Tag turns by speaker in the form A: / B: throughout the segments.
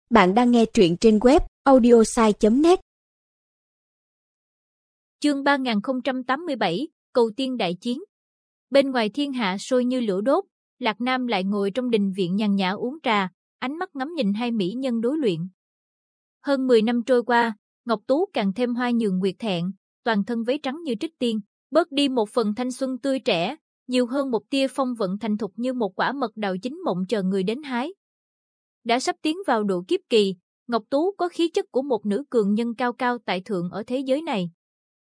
A: Bạn đang nghe truyện trên web audiosai.net.
B: Chương 3087, Cầu tiên đại chiến. Bên ngoài thiên hạ sôi như lửa đốt, Lạc Nam lại ngồi trong đình viện nhàn nhã uống trà, ánh mắt ngắm nhìn hai mỹ nhân đối luyện. Hơn 10 năm trôi qua, Ngọc Tú càng thêm hoa nhường nguyệt thẹn, toàn thân váy trắng như trích tiên, bớt đi một phần thanh xuân tươi trẻ, nhiều hơn một tia phong vận thành thục như một quả mật đào chín mộng chờ người đến hái. Đã sắp tiến vào độ kiếp kỳ, Ngọc Tú có khí chất của một nữ cường nhân cao cao tại thượng ở thế giới này.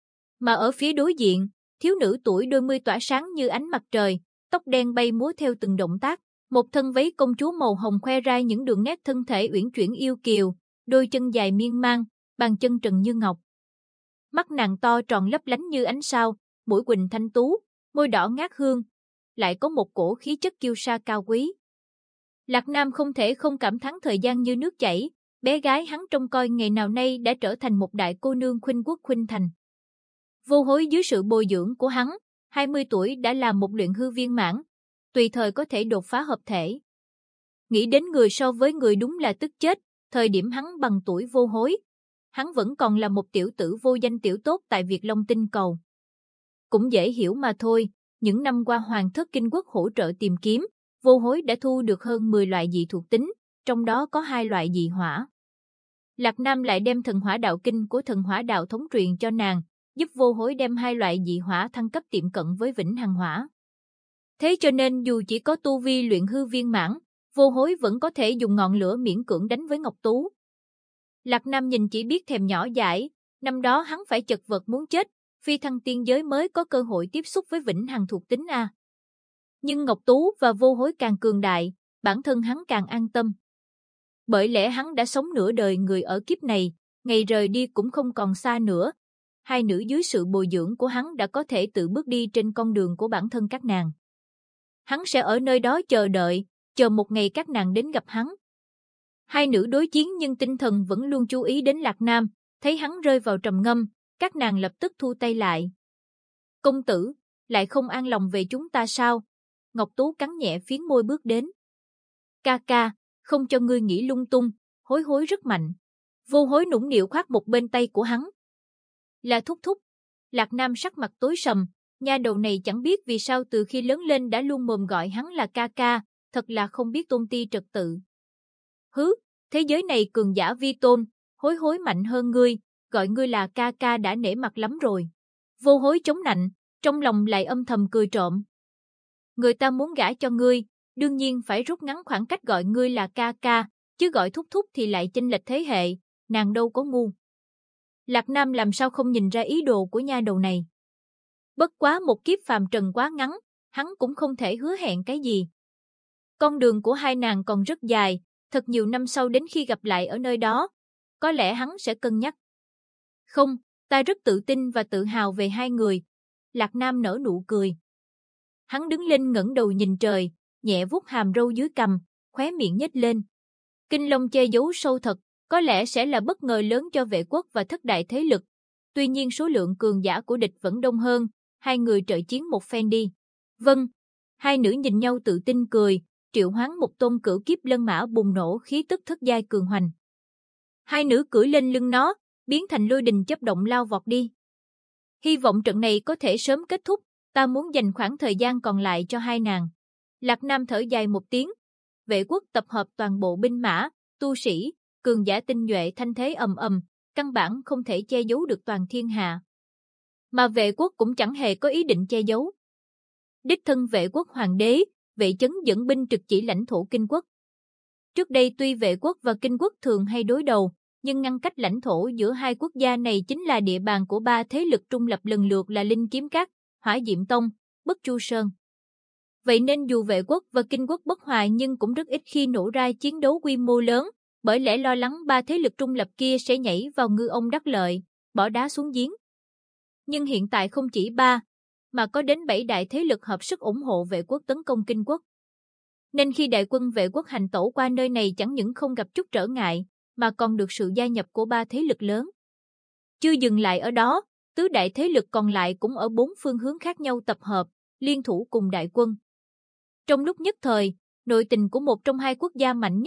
B: Mà ở phía đối diện, thiếu nữ tuổi đôi mươi tỏa sáng như ánh mặt trời, tóc đen bay múa theo từng động tác, một thân váy công chúa màu hồng khoe ra những đường nét thân thể uyển chuyển yêu kiều, đôi chân dài miên man, bàn chân trần như ngọc. Mắt nàng to tròn lấp lánh như ánh sao, mũi quỳnh thanh tú, môi đỏ ngát hương, lại có một cổ khí chất kiêu sa cao quý. Lạc Nam không thể không cảm thán thời gian như nước chảy, bé gái hắn trông coi ngày nào nay đã trở thành một đại cô nương khuynh quốc khuynh thành. Vô Hối dưới sự bồi dưỡng của hắn, 20 tuổi đã là một luyện hư viên mãn, tùy thời có thể đột phá hợp thể. Nghĩ đến người so với người đúng là tức chết, thời điểm hắn bằng tuổi Vô Hối, hắn vẫn còn là một tiểu tử vô danh tiểu tốt tại Việt Long Tinh Cầu. Cũng dễ hiểu mà thôi, những năm qua Hoàng thất Kinh Quốc hỗ trợ tìm kiếm, Vô Hối đã thu được hơn 10 loại dị thuộc tính, trong đó có 2 loại dị hỏa. Lạc Nam lại đem thần hỏa đạo kinh của thần hỏa đạo thống truyền cho nàng, giúp Vô Hối đem 2 loại dị hỏa thăng cấp tiệm cận với vĩnh hằng hỏa. Thế cho nên dù chỉ có tu vi luyện hư viên mãn, Vô Hối vẫn có thể dùng ngọn lửa miễn cưỡng đánh với Ngọc Tú. Lạc Nam nhìn chỉ biết thèm nhỏ dãi, năm đó hắn phải chật vật muốn chết, phi thăng tiên giới mới có cơ hội tiếp xúc với vĩnh hằng thuộc tính a. Nhưng Ngọc Tú và Vô Hối càng cường đại, bản thân hắn càng an tâm. Bởi lẽ hắn đã sống nửa đời người ở kiếp này, ngày rời đi cũng không còn xa nữa. Hai nữ dưới sự bồi dưỡng của hắn đã có thể tự bước đi trên con đường của bản thân các nàng. Hắn sẽ ở nơi đó chờ đợi, chờ một ngày các nàng đến gặp hắn. Hai nữ đối chiến nhưng tinh thần vẫn luôn chú ý đến Lạc Nam, thấy hắn rơi vào trầm ngâm, các nàng lập tức thu tay lại. Công tử, lại không an lòng về chúng ta sao? Ngọc Tú cắn nhẹ phiến môi bước đến. Ca ca, không cho ngươi nghĩ lung tung, Hối Hối rất mạnh. Vô Hối nũng nịu khoác một bên tay của hắn. Là thúc thúc. Lạc Nam sắc mặt tối sầm, nha đầu này chẳng biết vì sao từ khi lớn lên đã luôn mồm gọi hắn là ca ca, thật là không biết tôn ti trật tự. Hứ, thế giới này cường giả vi tôn, Hối Hối mạnh hơn ngươi, gọi ngươi là ca ca đã nể mặt lắm rồi. Vô Hối chống nạnh, trong lòng lại âm thầm cười trộm. Người ta muốn gả cho ngươi, đương nhiên phải rút ngắn khoảng cách gọi ngươi là ca ca, chứ gọi thúc thúc thì lại chênh lệch thế hệ, nàng đâu có ngu. Lạc Nam làm sao không nhìn ra ý đồ của nha đầu này. Bất quá một kiếp phàm trần quá ngắn, hắn cũng không thể hứa hẹn cái gì. Con đường của hai nàng còn rất dài, thật nhiều năm sau đến khi gặp lại ở nơi đó, có lẽ hắn sẽ cân nhắc. Không, ta rất tự tin và tự hào về hai người. Lạc Nam nở nụ cười. Hắn đứng lên ngẩng đầu nhìn trời, nhẹ vuốt hàm râu dưới cằm, khóe miệng nhếch lên. Kinh Long che giấu sâu thật, có lẽ sẽ là bất ngờ lớn cho Vệ Quốc và thất đại thế lực. Tuy nhiên số lượng cường giả của địch vẫn đông hơn, hai người trợ chiến một phen đi. Vâng, hai nữ nhìn nhau tự tin cười, triệu hoán một tôn cửu kiếp lân mã bùng nổ khí tức thất giai cường hoành. Hai nữ cưỡi lên lưng nó, biến thành lôi đình chớp động lao vọt đi. Hy vọng trận này có thể sớm kết thúc, ta muốn dành khoảng thời gian còn lại cho hai nàng. Lạc Nam thở dài một tiếng. Vệ Quốc tập hợp toàn bộ binh mã, tu sĩ, cường giả tinh nhuệ thanh thế ầm ầm, căn bản không thể che giấu được toàn thiên hạ. Mà Vệ Quốc cũng chẳng hề có ý định che giấu. Đích thân Vệ Quốc hoàng đế, Vệ Chấn dẫn binh trực chỉ lãnh thổ Kinh Quốc. Trước đây tuy Vệ Quốc và Kinh Quốc thường hay đối đầu, nhưng ngăn cách lãnh thổ giữa hai quốc gia này chính là địa bàn của ba thế lực trung lập lần lượt là Linh Kiếm Các, Hỏa Diệm Tông, Bất Chu Sơn. Vậy nên dù Vệ Quốc và Kinh Quốc bất hòa nhưng cũng rất ít khi nổ ra chiến đấu quy mô lớn, bởi lẽ lo lắng ba thế lực trung lập kia sẽ nhảy vào ngư ông đắc lợi, bỏ đá xuống giếng. Nhưng hiện tại không chỉ ba, mà có đến 7 đại thế lực hợp sức ủng hộ Vệ Quốc tấn công Kinh Quốc. Nên khi đại quân Vệ Quốc hành tẩu qua nơi này chẳng những không gặp chút trở ngại, mà còn được sự gia nhập của ba thế lực lớn. Chưa dừng lại ở đó, tứ đại thế lực còn lại cũng ở 4 phương hướng khác nhau tập hợp, liên thủ cùng đại quân. Trong lúc nhất thời, nội tình của một trong hai quốc gia mạnh nhất,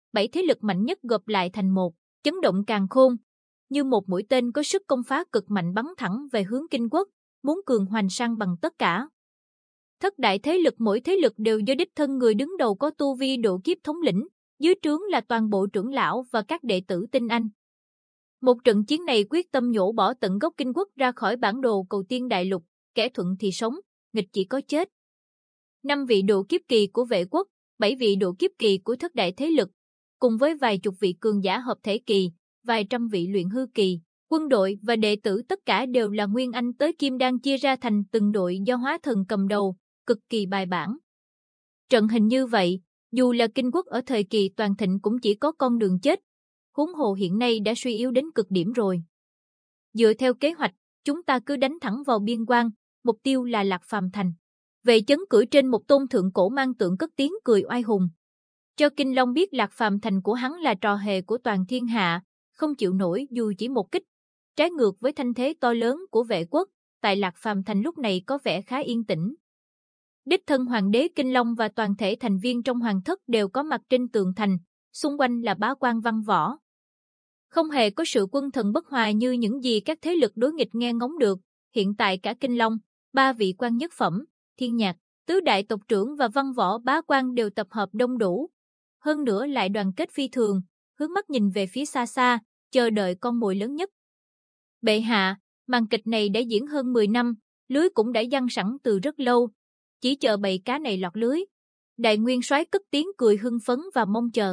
B: 7 thế lực mạnh nhất gộp lại thành một, chấn động càn khôn. Như một mũi tên có sức công phá cực mạnh bắn thẳng về hướng Kinh Quốc, muốn cường hoành sang bằng tất cả. Thất đại thế lực mỗi thế lực đều do đích thân người đứng đầu có tu vi độ kiếp thống lĩnh, dưới trướng là toàn bộ trưởng lão và các đệ tử tinh anh. Một trận chiến này quyết tâm nhổ bỏ tận gốc Kinh Quốc ra khỏi bản đồ Cầu Tiên Đại Lục, kẻ thuận thì sống, nghịch chỉ có chết. 5 vị độ kiếp kỳ của Vệ Quốc, 7 vị độ kiếp kỳ của thất đại thế lực, cùng với vài chục vị cường giả hợp thể kỳ, vài trăm vị luyện hư kỳ, quân đội và đệ tử tất cả đều là nguyên anh tới kim đan chia ra thành từng đội do hóa thần cầm đầu, cực kỳ bài bản. Trận hình như vậy, dù là Kinh Quốc ở thời kỳ toàn thịnh cũng chỉ có con đường chết, huống hồ hiện nay đã suy yếu đến cực điểm rồi. Dựa theo kế hoạch, chúng ta cứ đánh thẳng vào biên quan, mục tiêu là Lạc Phàm Thành. Vệ Chấn cưỡi trên một tôn thượng cổ mang tượng cất tiếng cười oai hùng. Cho Kinh Long biết Lạc Phàm Thành của hắn là trò hề của toàn thiên hạ, không chịu nổi dù chỉ một kích. Trái ngược với thanh thế to lớn của Vệ Quốc, tại Lạc Phàm Thành lúc này có vẻ khá yên tĩnh. Đích thân Hoàng đế Kinh Long và toàn thể thành viên trong Hoàng thất đều có mặt trên tường thành, xung quanh là bá quan văn võ. Không hề có sự quân thần bất hòa như những gì các thế lực đối nghịch nghe ngóng được, hiện tại cả Kinh Long, 3 vị quan nhất phẩm, Thiên Nhạc, tứ đại tộc trưởng và văn võ bá quan đều tập hợp đông đủ. Hơn nữa lại đoàn kết phi thường, hướng mắt nhìn về phía xa xa, chờ đợi con mồi lớn nhất. Bệ hạ, màn kịch này đã diễn hơn 10 năm, lưới cũng đã giăng sẵn từ rất lâu, chỉ chờ bầy cá này lọt lưới. Đại nguyên soái cất tiếng cười hưng phấn và mong chờ.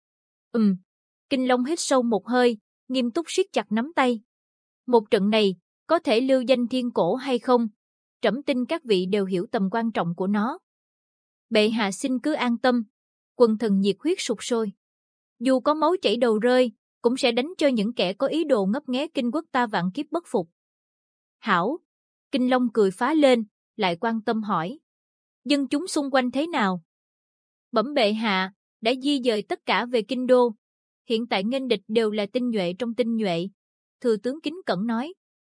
B: Kinh Long hít sâu một hơi, nghiêm túc siết chặt nắm tay. Một trận này, có thể lưu danh thiên cổ hay không? Trẫm tin các vị đều hiểu tầm quan trọng của nó. Bệ hạ xin cứ an tâm, quần thần nhiệt huyết sục sôi. Dù có máu chảy đầu rơi, cũng sẽ đánh cho những kẻ có ý đồ ngấp nghé Kinh Quốc ta vạn kiếp bất phục. Hảo, Kinh Long cười phá lên, lại quan tâm hỏi. Dân chúng xung quanh thế nào? Bẩm bệ hạ, đã di dời tất cả về Kinh Đô. Hiện tại nghênh địch đều là tinh nhuệ trong tinh nhuệ. Thừa tướng kính cẩn nói.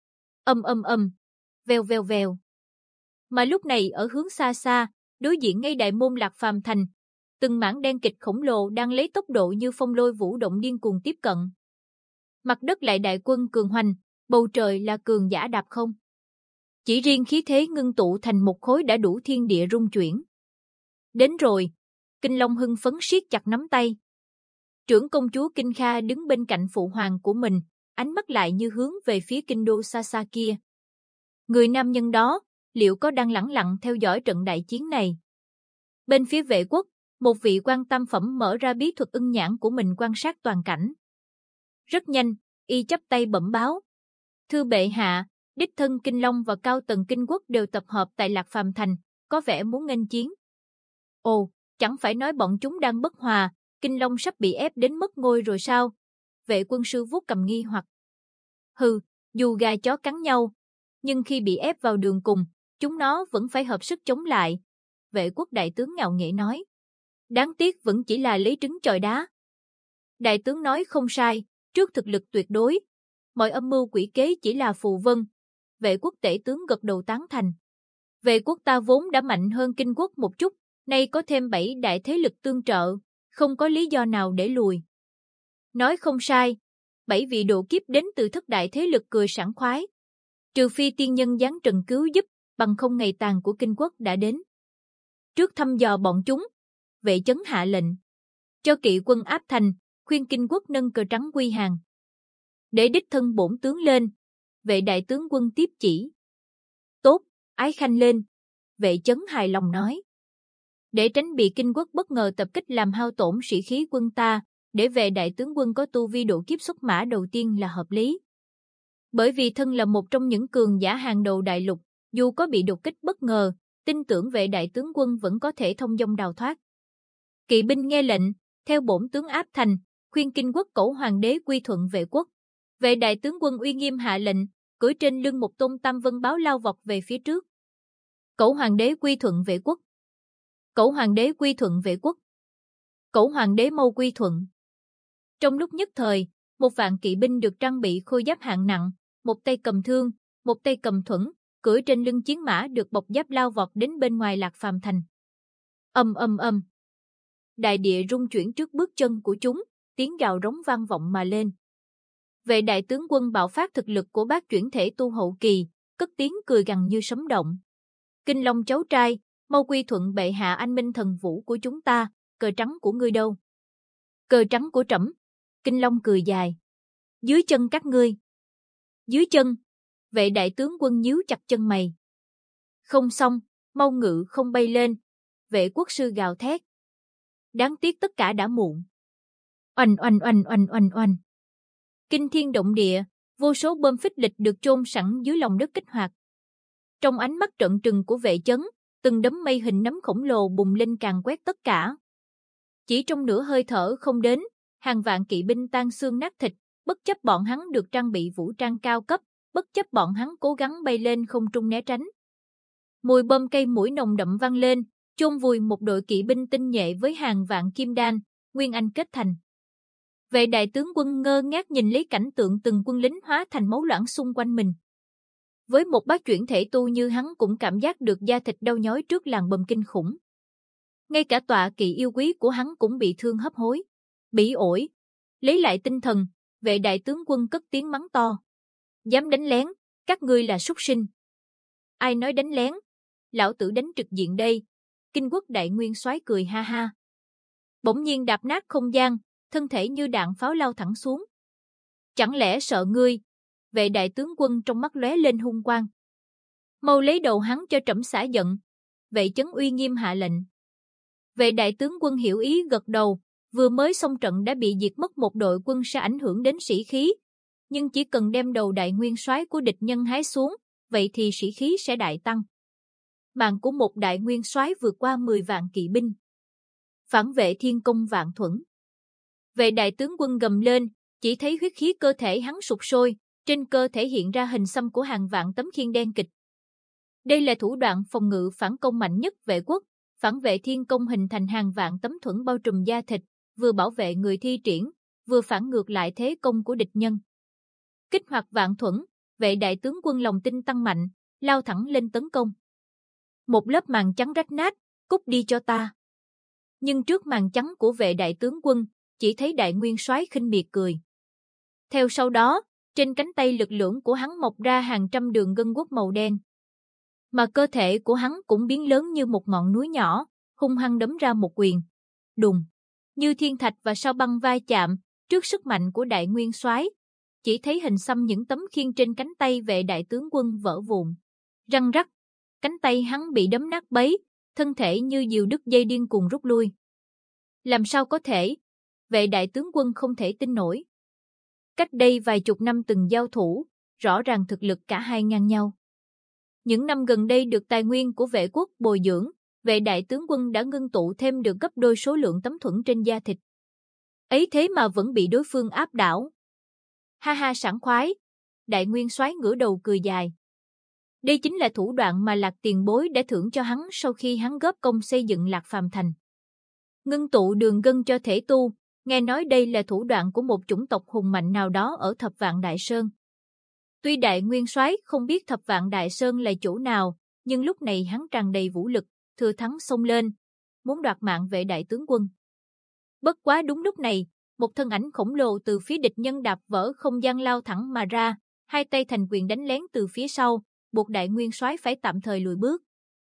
B: Vèo vèo vèo. Mà lúc này ở hướng xa xa, đối diện ngay đại môn Lạc Phàm Thành, từng mảng đen kịch khổng lồ đang lấy tốc độ như phong lôi vũ động điên cuồng tiếp cận. Mặt đất lại đại quân cường hoành, bầu trời là cường giả đạp không. Chỉ riêng khí thế ngưng tụ thành một khối đã đủ thiên địa rung chuyển. Đến rồi, Kinh Long hưng phấn siết chặt nắm tay. Trưởng công chúa Kinh Kha đứng bên cạnh phụ hoàng của mình, ánh mắt lại như hướng về phía kinh đô xa xa kia. Người nam nhân đó, liệu có đang lẳng lặng theo dõi trận đại chiến này? Bên phía Vệ Quốc, một vị quan tam phẩm mở ra bí thuật ưng nhãn của mình quan sát toàn cảnh. Rất nhanh, y chắp tay bẩm báo. Thưa bệ hạ, đích thân Kinh Long và cao tầng Kinh Quốc đều tập hợp tại Lạc Phàm Thành, có vẻ muốn nghênh chiến. Ồ, chẳng phải nói bọn chúng đang bất hòa, Kinh Long sắp bị ép đến mất ngôi rồi sao? Vệ quân sư vuốt cầm nghi hoặc. Hừ, dù gà chó cắn nhau, nhưng khi bị ép vào đường cùng, chúng nó vẫn phải hợp sức chống lại. Vệ quốc đại tướng ngạo nghễ nói. Đáng tiếc vẫn chỉ là lấy trứng chọi đá. Đại tướng nói không sai, trước thực lực tuyệt đối, mọi âm mưu quỷ kế chỉ là phù vân. Vệ quốc tể tướng gật đầu tán thành. Vệ quốc ta vốn đã mạnh hơn Kinh Quốc một chút, nay có thêm 7 đại thế lực tương trợ, không có lý do nào để lùi. Nói không sai, 7 vị độ kiếp đến từ thất đại thế lực cười sảng khoái. Trừ phi tiên nhân giáng trần cứu giúp, bằng không ngày tàn của Kinh Quốc đã đến. Trước thăm dò bọn chúng, Vệ Chấn hạ lệnh. Cho kỵ quân áp thành, khuyên Kinh Quốc nâng cờ trắng quy hàng. Để đích thân bổn tướng lên, Vệ đại tướng quân tiếp chỉ. Tốt, ái khanh lên, Vệ Chấn hài lòng nói. Để tránh bị Kinh Quốc bất ngờ tập kích làm hao tổn sĩ khí quân ta, để Vệ đại tướng quân có tu vi độ kiếp xuất mã đầu tiên là hợp lý. Bởi vì thân là một trong những cường giả hàng đầu đại lục, dù có bị đột kích bất ngờ, tin tưởng Vệ đại tướng quân vẫn có thể thông dong đào thoát. Kỵ binh nghe lệnh, theo bổn tướng áp thành, khuyên Kinh Quốc cẩu hoàng đế quy thuận Vệ quốc. Vệ đại tướng quân uy nghiêm hạ lệnh, cưỡi trên lưng một tôn tam vân báo lao vọt về phía trước. Cẩu hoàng đế quy thuận Vệ quốc. Cẩu hoàng đế quy thuận Vệ quốc. Cẩu hoàng đế mau quy thuận. Trong lúc nhất thời, một vạn kỵ binh được trang bị khôi giáp hạng nặng, một tay cầm thương, một tay cầm thuẫn, cưỡi trên lưng chiến mã được bọc giáp lao vọt đến bên ngoài Lạc Phàm Thành. đại địa rung chuyển trước bước chân của chúng, tiếng gào rống vang vọng mà lên. Vệ đại tướng quân bạo phát thực lực của bác chuyển thể tu hậu kỳ, cất tiếng cười gằn như sấm động. Kinh Long cháu trai, mau quy thuận bệ hạ anh minh thần vũ của chúng ta, cờ trắng của ngươi đâu? Cờ trắng của trẫm. Kinh Long cười dài. Dưới chân các ngươi. Dưới chân. Vệ đại tướng quân nhíu chặt chân mày. Không xong, mau ngự không bay lên. Vệ quốc sư gào thét. Đáng tiếc tất cả đã muộn. Oanh oanh oanh oanh oanh oanh. Kinh thiên động địa, vô số bom phích lịch được chôn sẵn dưới lòng đất kích hoạt. Trong ánh mắt trợn trừng của vệ chấn, từng đấm mây hình nấm khổng lồ bùng lên càn quét tất cả. Chỉ trong nửa hơi thở không đến, hàng vạn kỵ binh tan xương nát thịt, bất chấp bọn hắn được trang bị vũ trang cao cấp, bất chấp bọn hắn cố gắng bay lên không trung né tránh. Mùi bom cây mũi nồng đậm vang lên, chôn vùi một đội kỵ binh tinh nhuệ với hàng vạn kim đan, nguyên anh kết thành. Vệ đại tướng quân ngơ ngác nhìn lấy cảnh tượng từng quân lính hóa thành máu loãng xung quanh mình. Với một bác chuyển thể tu như hắn cũng cảm giác được da thịt đau nhói trước làn bầm kinh khủng. Ngay cả tọa kỵ yêu quý của hắn cũng bị thương hấp hối. Bỉ ổi. Lấy lại tinh thần, vệ đại tướng quân cất tiếng mắng to. Dám đánh lén, các ngươi là súc sinh. Ai nói đánh lén? Lão tử đánh trực diện đây. Kinh Quốc đại nguyên soái cười ha ha. Bỗng nhiên đạp nát không gian, thân thể như đạn pháo lao thẳng xuống. Chẳng lẽ sợ ngươi? Vệ đại tướng quân trong mắt lóe lên hung quang. Mau lấy đầu hắn cho trẫm xả giận. Vệ chấn uy nghiêm hạ lệnh. Vệ đại tướng quân hiểu ý gật đầu, vừa mới xong trận đã bị diệt mất một đội quân sẽ ảnh hưởng đến sĩ khí. Nhưng chỉ cần đem đầu đại nguyên soái của địch nhân hái xuống, vậy thì sĩ khí sẽ đại tăng. Mạng của một đại nguyên soái vượt qua 10 vạn kỵ binh. Phản vệ thiên công vạn thuẫn. Vệ đại tướng quân gầm lên, chỉ thấy huyết khí cơ thể hắn sụp sôi, trên cơ thể hiện ra hình xăm của hàng vạn tấm khiên đen kịch. Đây là thủ đoạn phòng ngự phản công mạnh nhất vệ quốc, phản vệ thiên công hình thành hàng vạn tấm thuẫn bao trùm da thịt, vừa bảo vệ người thi triển, vừa phản ngược lại thế công của địch nhân. Kích hoạt vạn thuẫn, vệ đại tướng quân lòng tin tăng mạnh, lao thẳng lên tấn công. Một lớp màn trắng rách nát, cút đi cho ta. Nhưng trước màn trắng của vệ đại tướng quân, chỉ thấy đại nguyên soái khinh miệt cười. Theo sau đó, trên cánh tay lực lưỡng của hắn mọc ra hàng trăm đường gân guốc màu đen. Mà cơ thể của hắn cũng biến lớn như một ngọn núi nhỏ, hung hăng đấm ra một quyền. Đùng, như thiên thạch và sao băng va chạm, trước sức mạnh của đại nguyên soái, chỉ thấy hình xăm những tấm khiên trên cánh tay vệ đại tướng quân vỡ vụn. Răng rắc, cánh tay hắn bị đấm nát bấy, thân thể như diều đứt dây điên cuồng rút lui. Làm sao có thể? Vệ đại tướng quân không thể tin nổi. Cách đây vài chục năm từng giao thủ, rõ ràng thực lực cả hai ngang nhau. Những năm gần đây được tài nguyên của vệ quốc bồi dưỡng, vệ đại tướng quân đã ngưng tụ thêm được gấp đôi số lượng tấm thuẫn trên da thịt. Ấy thế mà vẫn bị đối phương áp đảo. Ha ha sảng khoái. Đại nguyên soái ngửa đầu cười dài. Đây chính là thủ đoạn mà Lạc tiền bối đã thưởng cho hắn sau khi hắn góp công xây dựng Lạc Phàm Thành. Ngưng tụ đường gân cho thể tu, nghe nói đây là thủ đoạn của một chủng tộc hùng mạnh nào đó ở Thập Vạn Đại Sơn. Tuy đại nguyên soái không biết Thập Vạn Đại Sơn là chỗ nào, nhưng lúc này hắn tràn đầy vũ lực, thừa thắng xông lên, muốn đoạt mạng vệ đại tướng quân. Bất quá đúng lúc này, một thân ảnh khổng lồ từ phía địch nhân đạp vỡ không gian lao thẳng mà ra, hai tay thành quyền đánh lén từ phía sau, buộc đại nguyên soái phải tạm thời lùi bước.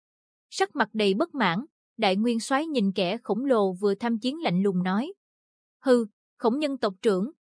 B: Sắc mặt đầy bất mãn, đại nguyên soái nhìn kẻ khổng lồ vừa tham chiến lạnh lùng nói: "Hừ, Khổng nhân tộc trưởng,